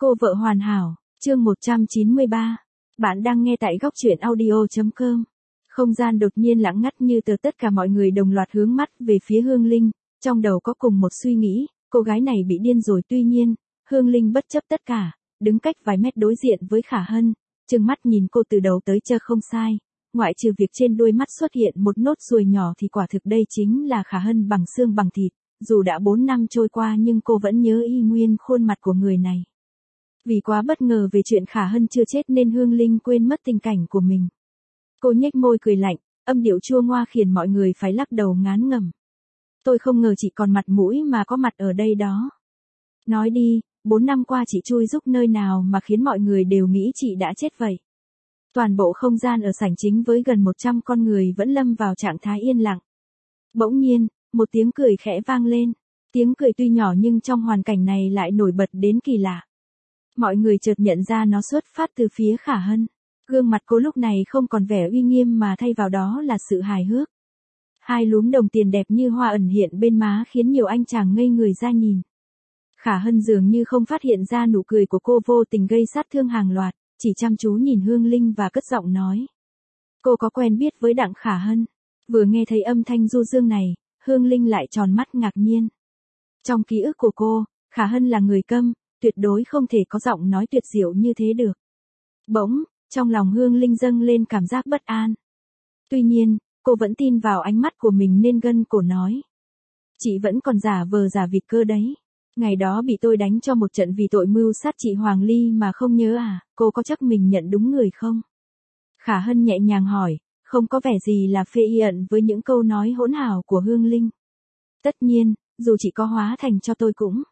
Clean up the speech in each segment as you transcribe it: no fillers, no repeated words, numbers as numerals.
Cô vợ hoàn hảo, chương 193. Bạn đang nghe tại góc truyện audio.com. Không gian đột nhiên lặng ngắt như tờ, tất cả mọi người đồng loạt hướng mắt về phía Hương Linh, trong đầu có cùng một suy nghĩ, cô gái này bị điên rồi. Tuy nhiên, Hương Linh bất chấp tất cả, đứng cách vài mét đối diện với Khả Hân, trừng mắt nhìn cô từ đầu tới chân. Không sai, ngoại trừ việc trên đôi mắt xuất hiện một nốt ruồi nhỏ thì quả thực đây chính là Khả Hân bằng xương bằng thịt. Dù đã 4 năm trôi qua nhưng cô vẫn nhớ y nguyên khuôn mặt của người này. Vì quá bất ngờ về chuyện Khả Hân chưa chết nên Hương Linh quên mất tình cảnh của mình. Cô nhếch môi cười lạnh, âm điệu chua ngoa khiến mọi người phải lắc đầu ngán ngẩm. Tôi không ngờ chị còn mặt mũi mà có mặt ở đây đó. Nói đi, 4 năm qua chị chui rúc nơi nào mà khiến mọi người đều nghĩ chị đã chết vậy? Toàn bộ không gian ở sảnh chính với gần 100 con người vẫn lâm vào trạng thái yên lặng. Bỗng nhiên, một tiếng cười khẽ vang lên. Tiếng cười tuy nhỏ nhưng trong hoàn cảnh này lại nổi bật đến kỳ lạ. Mọi người chợt nhận ra nó xuất phát từ phía Khả Hân. Gương mặt cô lúc này không còn vẻ uy nghiêm mà thay vào đó là sự hài hước. Hai lúm đồng tiền đẹp như hoa ẩn hiện bên má khiến nhiều anh chàng ngây người ra nhìn. Khả Hân dường như không phát hiện ra nụ cười của cô vô tình gây sát thương hàng loạt, chỉ chăm chú nhìn Hương Linh và cất giọng nói. Cô có quen biết với Đặng Khả Hân? Vừa nghe thấy âm thanh du dương này, Hương Linh lại tròn mắt ngạc nhiên. Trong ký ức của cô, Khả Hân là người câm, tuyệt đối không thể có giọng nói tuyệt diệu như thế được. Bỗng, trong lòng Hương Linh dâng lên cảm giác bất an. Tuy nhiên, cô vẫn tin vào ánh mắt của mình nên gân cổ nói. Chị vẫn còn giả vờ giả vịt cơ đấy. Ngày đó bị tôi đánh cho một trận vì tội mưu sát chị Hoàng Ly mà không nhớ à, cô có chắc mình nhận đúng người không? Khả Hân nhẹ nhàng hỏi, không có vẻ gì là phê iận với những câu nói hỗn hào của Hương Linh. Tất nhiên, dù chị có hóa thành cho tôi cũng.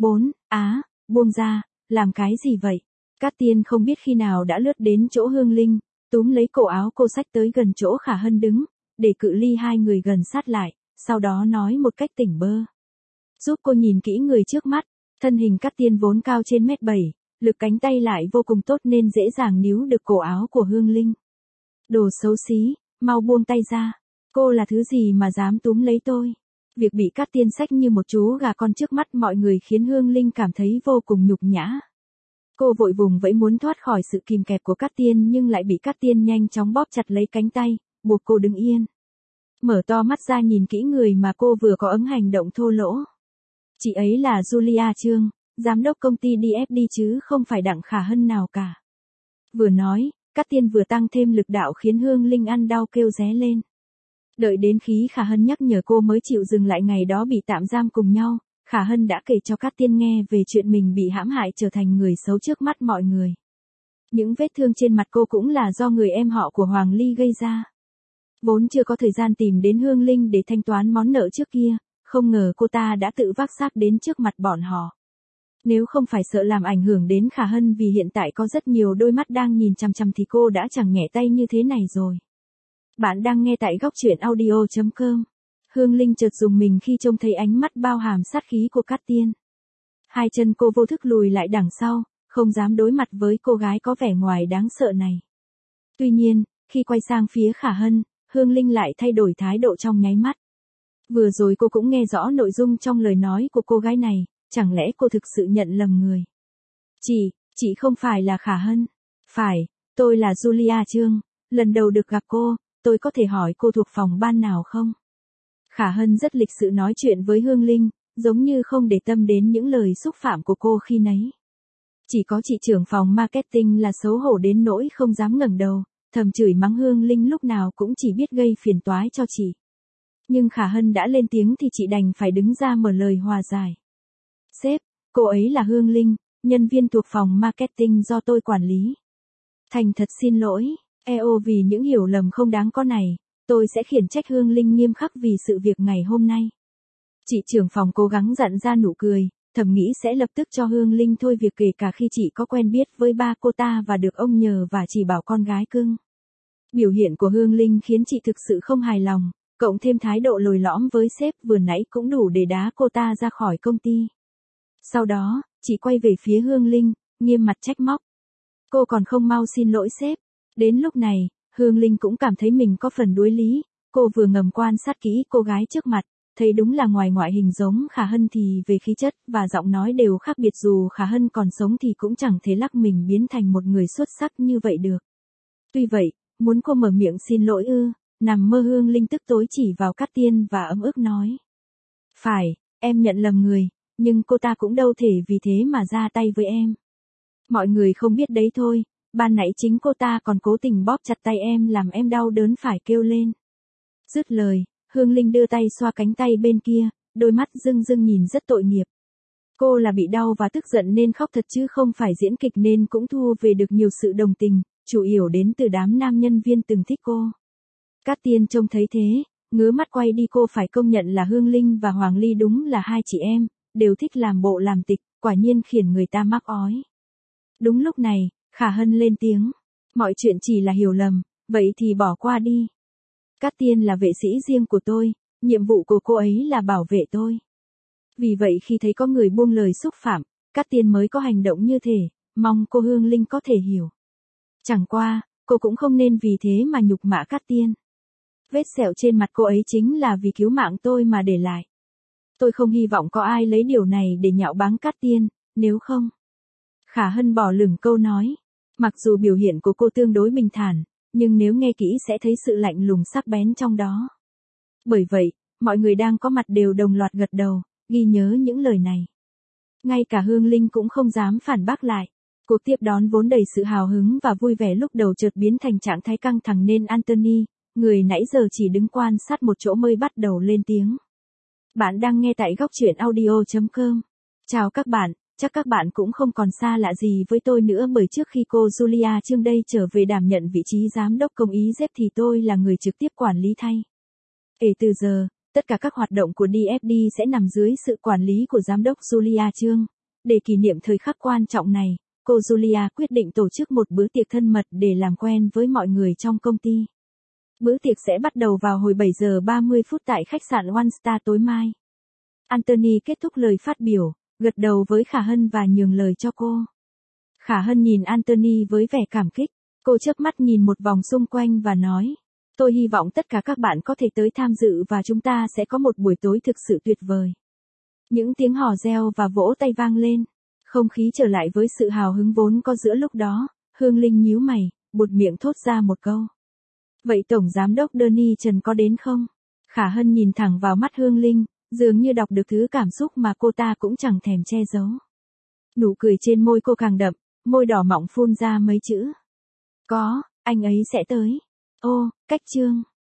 Buông ra, làm cái gì vậy? Cát Tiên không biết khi nào đã lướt đến chỗ Hương Linh, túm lấy cổ áo cô xách tới gần chỗ Khả Hân đứng, để cự ly hai người gần sát lại, sau đó nói một cách tỉnh bơ. Giúp cô nhìn kỹ người trước mắt, thân hình Cát Tiên vốn cao trên 1m7, lực cánh tay lại vô cùng tốt nên dễ dàng níu được cổ áo của Hương Linh. Đồ xấu xí, mau buông tay ra, cô là thứ gì mà dám túm lấy tôi? Việc bị Cát Tiên xách như một chú gà con trước mắt mọi người khiến Hương Linh cảm thấy vô cùng nhục nhã. Cô vội vùng vẫy muốn thoát khỏi sự kìm kẹp của Cát Tiên nhưng lại bị Cát Tiên nhanh chóng bóp chặt lấy cánh tay, buộc cô đứng yên. Mở to mắt ra nhìn kỹ người mà cô vừa có hành động thô lỗ. Chị ấy là Julia Trương, giám đốc công ty DFD chứ không phải Đặng Khả Hân nào cả. Vừa nói, Cát Tiên vừa tăng thêm lực đạo khiến Hương Linh ăn đau kêu ré lên. Đợi đến khi Khả Hân nhắc nhở cô mới chịu dừng lại. Ngày đó bị tạm giam cùng nhau, Khả Hân đã kể cho Cát Tiên nghe về chuyện mình bị hãm hại trở thành người xấu trước mắt mọi người. Những vết thương trên mặt cô cũng là do người em họ của Hoàng Ly gây ra. Vốn chưa có thời gian tìm đến Hương Linh để thanh toán món nợ trước kia, không ngờ cô ta đã tự vác xác đến trước mặt bọn họ. Nếu không phải sợ làm ảnh hưởng đến Khả Hân vì hiện tại có rất nhiều đôi mắt đang nhìn chằm chằm thì cô đã chẳng nhẹ tay như thế này rồi. Bạn đang nghe tại góc truyện audio.com. Hương Linh chợt rùng mình khi trông thấy ánh mắt bao hàm sát khí của Cát Tiên. Hai chân cô vô thức lùi lại đằng sau, không dám đối mặt với cô gái có vẻ ngoài đáng sợ này. Tuy nhiên, khi quay sang phía Khả Hân, Hương Linh lại thay đổi thái độ trong nháy mắt. Vừa rồi cô cũng nghe rõ nội dung trong lời nói của cô gái này, chẳng lẽ cô thực sự nhận lầm người? Chị không phải là Khả Hân. Phải, tôi là Julia Trương, lần đầu được gặp cô, tôi có thể hỏi cô thuộc phòng ban nào không? Khả Hân rất lịch sự nói chuyện với Hương Linh, giống như không để tâm đến những lời xúc phạm của cô khi nấy. Chỉ có chị trưởng phòng marketing là xấu hổ đến nỗi không dám ngẩng đầu, thầm chửi mắng Hương Linh lúc nào cũng chỉ biết gây phiền toái cho chị. Nhưng Khả Hân đã lên tiếng thì chị đành phải đứng ra mở lời hòa giải. Sếp, cô ấy là Hương Linh, nhân viên thuộc phòng marketing do tôi quản lý. Thành thật xin lỗi, vì những hiểu lầm không đáng có này, tôi sẽ khiển trách Hương Linh nghiêm khắc vì sự việc ngày hôm nay. Chị trưởng phòng cố gắng dặn ra nụ cười, thầm nghĩ sẽ lập tức cho Hương Linh thôi việc kể cả khi chị có quen biết với ba cô ta và được ông nhờ và chỉ bảo con gái cưng. Biểu hiện của Hương Linh khiến chị thực sự không hài lòng, cộng thêm thái độ lồi lõm với sếp vừa nãy cũng đủ để đá cô ta ra khỏi công ty. Sau đó, chị quay về phía Hương Linh, nghiêm mặt trách móc. Cô còn không mau xin lỗi sếp. Đến lúc này, Hương Linh cũng cảm thấy mình có phần đuối lý, cô vừa ngầm quan sát kỹ cô gái trước mặt, thấy đúng là ngoài ngoại hình giống Khả Hân thì về khí chất và giọng nói đều khác biệt, dù Khả Hân còn sống thì cũng chẳng thể lắc mình biến thành một người xuất sắc như vậy được. Tuy vậy, muốn cô mở miệng xin lỗi ư? Nằm mơ Hương Linh tức tối chỉ vào Cát Tiên và ấm ức nói. Phải, em nhận lầm người, nhưng cô ta cũng đâu thể vì thế mà ra tay với em. Mọi người không biết đấy thôi, ban nãy chính cô ta còn cố tình bóp chặt tay em làm em đau đớn phải kêu lên. Dứt lời, Hương Linh đưa tay xoa cánh tay bên kia, đôi mắt rưng rưng nhìn rất tội nghiệp. Cô là bị đau và tức giận nên khóc thật chứ không phải diễn kịch, nên cũng thu về được nhiều sự đồng tình, chủ yếu đến từ đám nam nhân viên từng thích cô. Cát Tiên trông thấy thế, ngứa mắt quay đi. Cô phải công nhận là Hương Linh và Hoàng Ly đúng là hai chị em, đều thích làm bộ làm tịch, quả nhiên khiến người ta mắc ói. Đúng lúc này, Khả Hân lên tiếng. Mọi chuyện chỉ là hiểu lầm, vậy thì bỏ qua đi. Cát Tiên là vệ sĩ riêng của tôi, nhiệm vụ của cô ấy là bảo vệ tôi. Vì vậy khi thấy có người buông lời xúc phạm, Cát Tiên mới có hành động như thế, mong cô Hương Linh có thể hiểu. Chẳng qua, cô cũng không nên vì thế mà nhục mạ Cát Tiên. Vết sẹo trên mặt cô ấy chính là vì cứu mạng tôi mà để lại. Tôi không hy vọng có ai lấy điều này để nhạo báng Cát Tiên, nếu không. Khả Hân bỏ lửng câu nói. Mặc dù biểu hiện của cô tương đối bình thản, nhưng nếu nghe kỹ sẽ thấy sự lạnh lùng sắc bén trong đó. Bởi vậy, mọi người đang có mặt đều đồng loạt gật đầu, ghi nhớ những lời này. Ngay cả Hương Linh cũng không dám phản bác lại. Cuộc tiếp đón vốn đầy sự hào hứng và vui vẻ lúc đầu chợt biến thành trạng thái căng thẳng nên Anthony, người nãy giờ chỉ đứng quan sát một chỗ mới bắt đầu lên tiếng. Bạn đang nghe tại góc truyện audio.com. Chào các bạn, chắc các bạn cũng không còn xa lạ gì với tôi nữa, bởi trước khi cô Julia Trương đây trở về đảm nhận vị trí giám đốc công ý dép thì tôi là người trực tiếp quản lý thay. Kể từ giờ, tất cả các hoạt động của DFD sẽ nằm dưới sự quản lý của giám đốc Julia Trương. Để kỷ niệm thời khắc quan trọng này, cô Julia quyết định tổ chức một bữa tiệc thân mật để làm quen với mọi người trong công ty. Bữa tiệc sẽ bắt đầu vào hồi 7 giờ 30 phút tại khách sạn One Star tối mai. Anthony kết thúc lời phát biểu, gật đầu với Khả Hân và nhường lời cho cô. Khả Hân nhìn Anthony với vẻ cảm kích, cô chớp mắt nhìn một vòng xung quanh và nói. Tôi hy vọng tất cả các bạn có thể tới tham dự và chúng ta sẽ có một buổi tối thực sự tuyệt vời. Những tiếng hò reo và vỗ tay vang lên. Không khí trở lại với sự hào hứng vốn có giữa lúc đó. Hương Linh nhíu mày, buột miệng thốt ra một câu. Vậy Tổng Giám đốc Danny Trần có đến không? Khả Hân nhìn thẳng vào mắt Hương Linh, dường như đọc được thứ cảm xúc mà cô ta cũng chẳng thèm che giấu. Nụ cười trên môi cô càng đậm, môi đỏ mọng phun ra mấy chữ. Có, anh ấy sẽ tới. Ô, cách Trương.